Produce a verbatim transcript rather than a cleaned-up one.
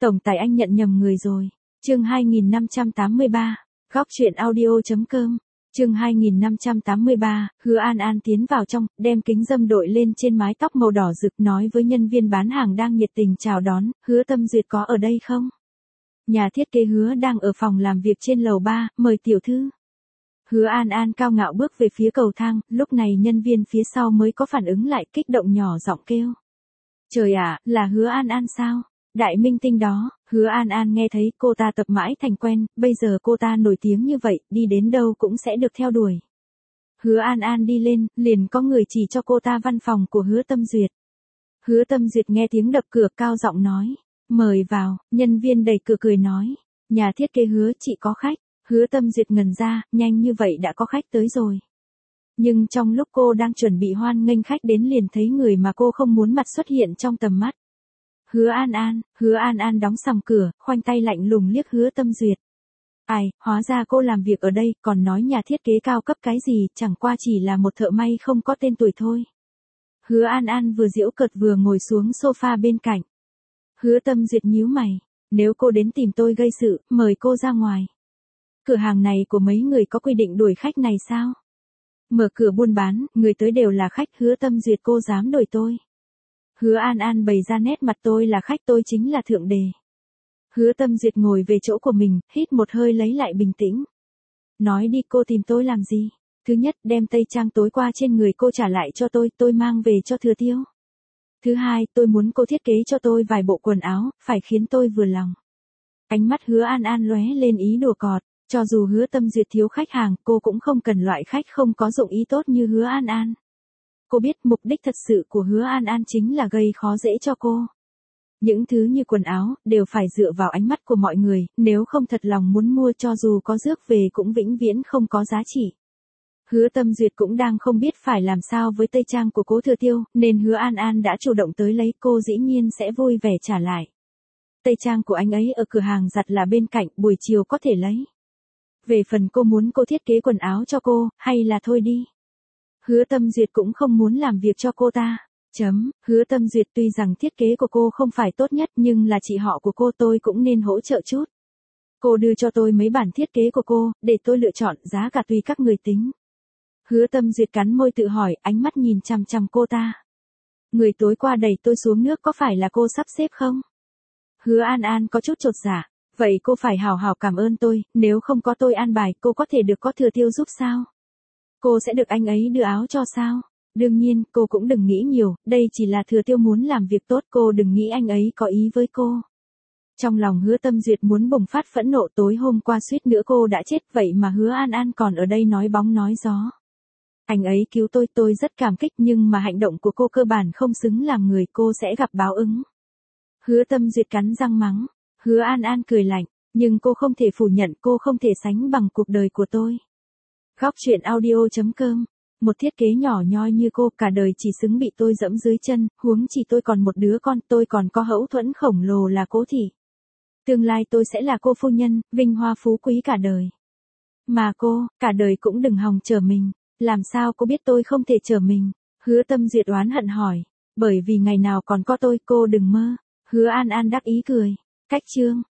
Tổng tài anh nhận nhầm người rồi. Chương hai nghìn năm trăm tám mươi ba, góc truyện audio.com. Chương hai nghìn năm trăm tám mươi ba, Hứa An An tiến vào trong, đem kính râm đội lên trên mái tóc màu đỏ rực, nói với nhân viên bán hàng đang nhiệt tình chào đón, Hứa Tâm Duyệt có ở đây không? Nhà thiết kế Hứa đang ở phòng làm việc trên lầu ba, mời tiểu thư. Hứa An An cao ngạo bước về phía cầu thang, lúc này nhân viên phía sau mới có phản ứng lại, kích động nhỏ giọng kêu. Trời ạ, là Hứa An An sao? Đại minh tinh đó. Hứa An An nghe thấy cô ta tập mãi thành quen, bây giờ cô ta nổi tiếng như vậy, đi đến đâu cũng sẽ được theo đuổi. Hứa An An đi lên, liền có người chỉ cho cô ta văn phòng của Hứa Tâm Duyệt. Hứa Tâm Duyệt nghe tiếng đập cửa cao giọng nói, mời vào, nhân viên đẩy cửa cười nói, nhà thiết kế Hứa chị có khách. Hứa Tâm Duyệt ngẩn ra, nhanh như vậy đã có khách tới rồi. Nhưng trong lúc cô đang chuẩn bị hoan nghênh khách đến liền thấy người mà cô không muốn mặt xuất hiện trong tầm mắt. Hứa An An, Hứa An An đóng sầm cửa, khoanh tay lạnh lùng liếc Hứa Tâm Duyệt. Ai, hóa ra cô làm việc ở đây, còn nói nhà thiết kế cao cấp cái gì, chẳng qua chỉ là một thợ may không có tên tuổi thôi. Hứa An An vừa giễu cợt vừa ngồi xuống sofa bên cạnh. Hứa Tâm Duyệt nhíu mày, nếu cô đến tìm tôi gây sự, mời cô ra ngoài. Cửa hàng này của mấy người có quy định đuổi khách này sao? Mở cửa buôn bán, người tới đều là khách. Hứa Tâm Duyệt cô dám đuổi tôi. Hứa An An bày ra nét mặt, tôi là khách, tôi chính là thượng đề. Hứa Tâm Duyệt ngồi về chỗ của mình, hít một hơi lấy lại bình tĩnh. Nói đi, cô tìm tôi làm gì? Thứ nhất, đem tây trang tối qua trên người cô trả lại cho tôi, tôi mang về cho Thừa Tiêu. Thứ hai, tôi muốn cô thiết kế cho tôi vài bộ quần áo, phải khiến tôi vừa lòng. Ánh mắt Hứa An An lóe lên ý đùa cợt. Cho dù Hứa Tâm Duyệt thiếu khách hàng, cô cũng không cần loại khách không có dụng ý tốt như Hứa An An. Cô biết mục đích thật sự của Hứa An An chính là gây khó dễ cho cô. Những thứ như quần áo, đều phải dựa vào ánh mắt của mọi người, nếu không thật lòng muốn mua cho dù có rước về cũng vĩnh viễn không có giá trị. Hứa Tâm Duyệt cũng đang không biết phải làm sao với tây trang của Cố Thừa Tiêu, nên Hứa An An đã chủ động tới lấy, cô dĩ nhiên sẽ vui vẻ trả lại. Tây trang của anh ấy ở cửa hàng giặt là bên cạnh, buổi chiều có thể lấy. Về phần cô muốn cô thiết kế quần áo cho cô, hay là thôi đi. Hứa Tâm Duyệt cũng không muốn làm việc cho cô ta. Chấm, Hứa Tâm Duyệt tuy rằng thiết kế của cô không phải tốt nhất nhưng là chị họ của cô, tôi cũng nên hỗ trợ chút. Cô đưa cho tôi mấy bản thiết kế của cô, để tôi lựa chọn, giá cả tùy các người tính. Hứa Tâm Duyệt cắn môi tự hỏi, ánh mắt nhìn chằm chằm cô ta. Người tối qua đẩy tôi xuống nước có phải là cô sắp xếp không? Hứa An An có chút chột dạ. Vậy cô phải hào hào cảm ơn tôi, nếu không có tôi an bài, cô có thể được có Thừa Tiêu giúp sao? Cô sẽ được anh ấy đưa áo cho sao? Đương nhiên, cô cũng đừng nghĩ nhiều, đây chỉ là Thừa Tiêu muốn làm việc tốt, cô đừng nghĩ anh ấy có ý với cô. Trong lòng Hứa Tâm Duyệt muốn bùng phát phẫn nộ, tối hôm qua suýt nữa cô đã chết, vậy mà Hứa An An còn ở đây nói bóng nói gió. Anh ấy cứu tôi, tôi rất cảm kích, nhưng mà hành động của cô cơ bản không xứng làm người, cô sẽ gặp báo ứng. Hứa Tâm Duyệt cắn răng mắng. Hứa An An cười lạnh, nhưng cô không thể phủ nhận, cô không thể sánh bằng cuộc đời của tôi. Góc truyện audio.com. Một thiết kế nhỏ nhoi như cô, cả đời chỉ xứng bị tôi dẫm dưới chân, huống chỉ tôi còn một đứa con, tôi còn có hậu thuẫn khổng lồ là Cố thị. Tương lai tôi sẽ là cô phu nhân, vinh hoa phú quý cả đời. Mà cô, cả đời cũng đừng hòng chở mình. Làm sao cô biết tôi không thể chở mình? Hứa Tâm Duyệt oán hận hỏi. Bởi vì ngày nào còn có tôi, cô đừng mơ. Hứa An An đắc ý cười. Cách chương.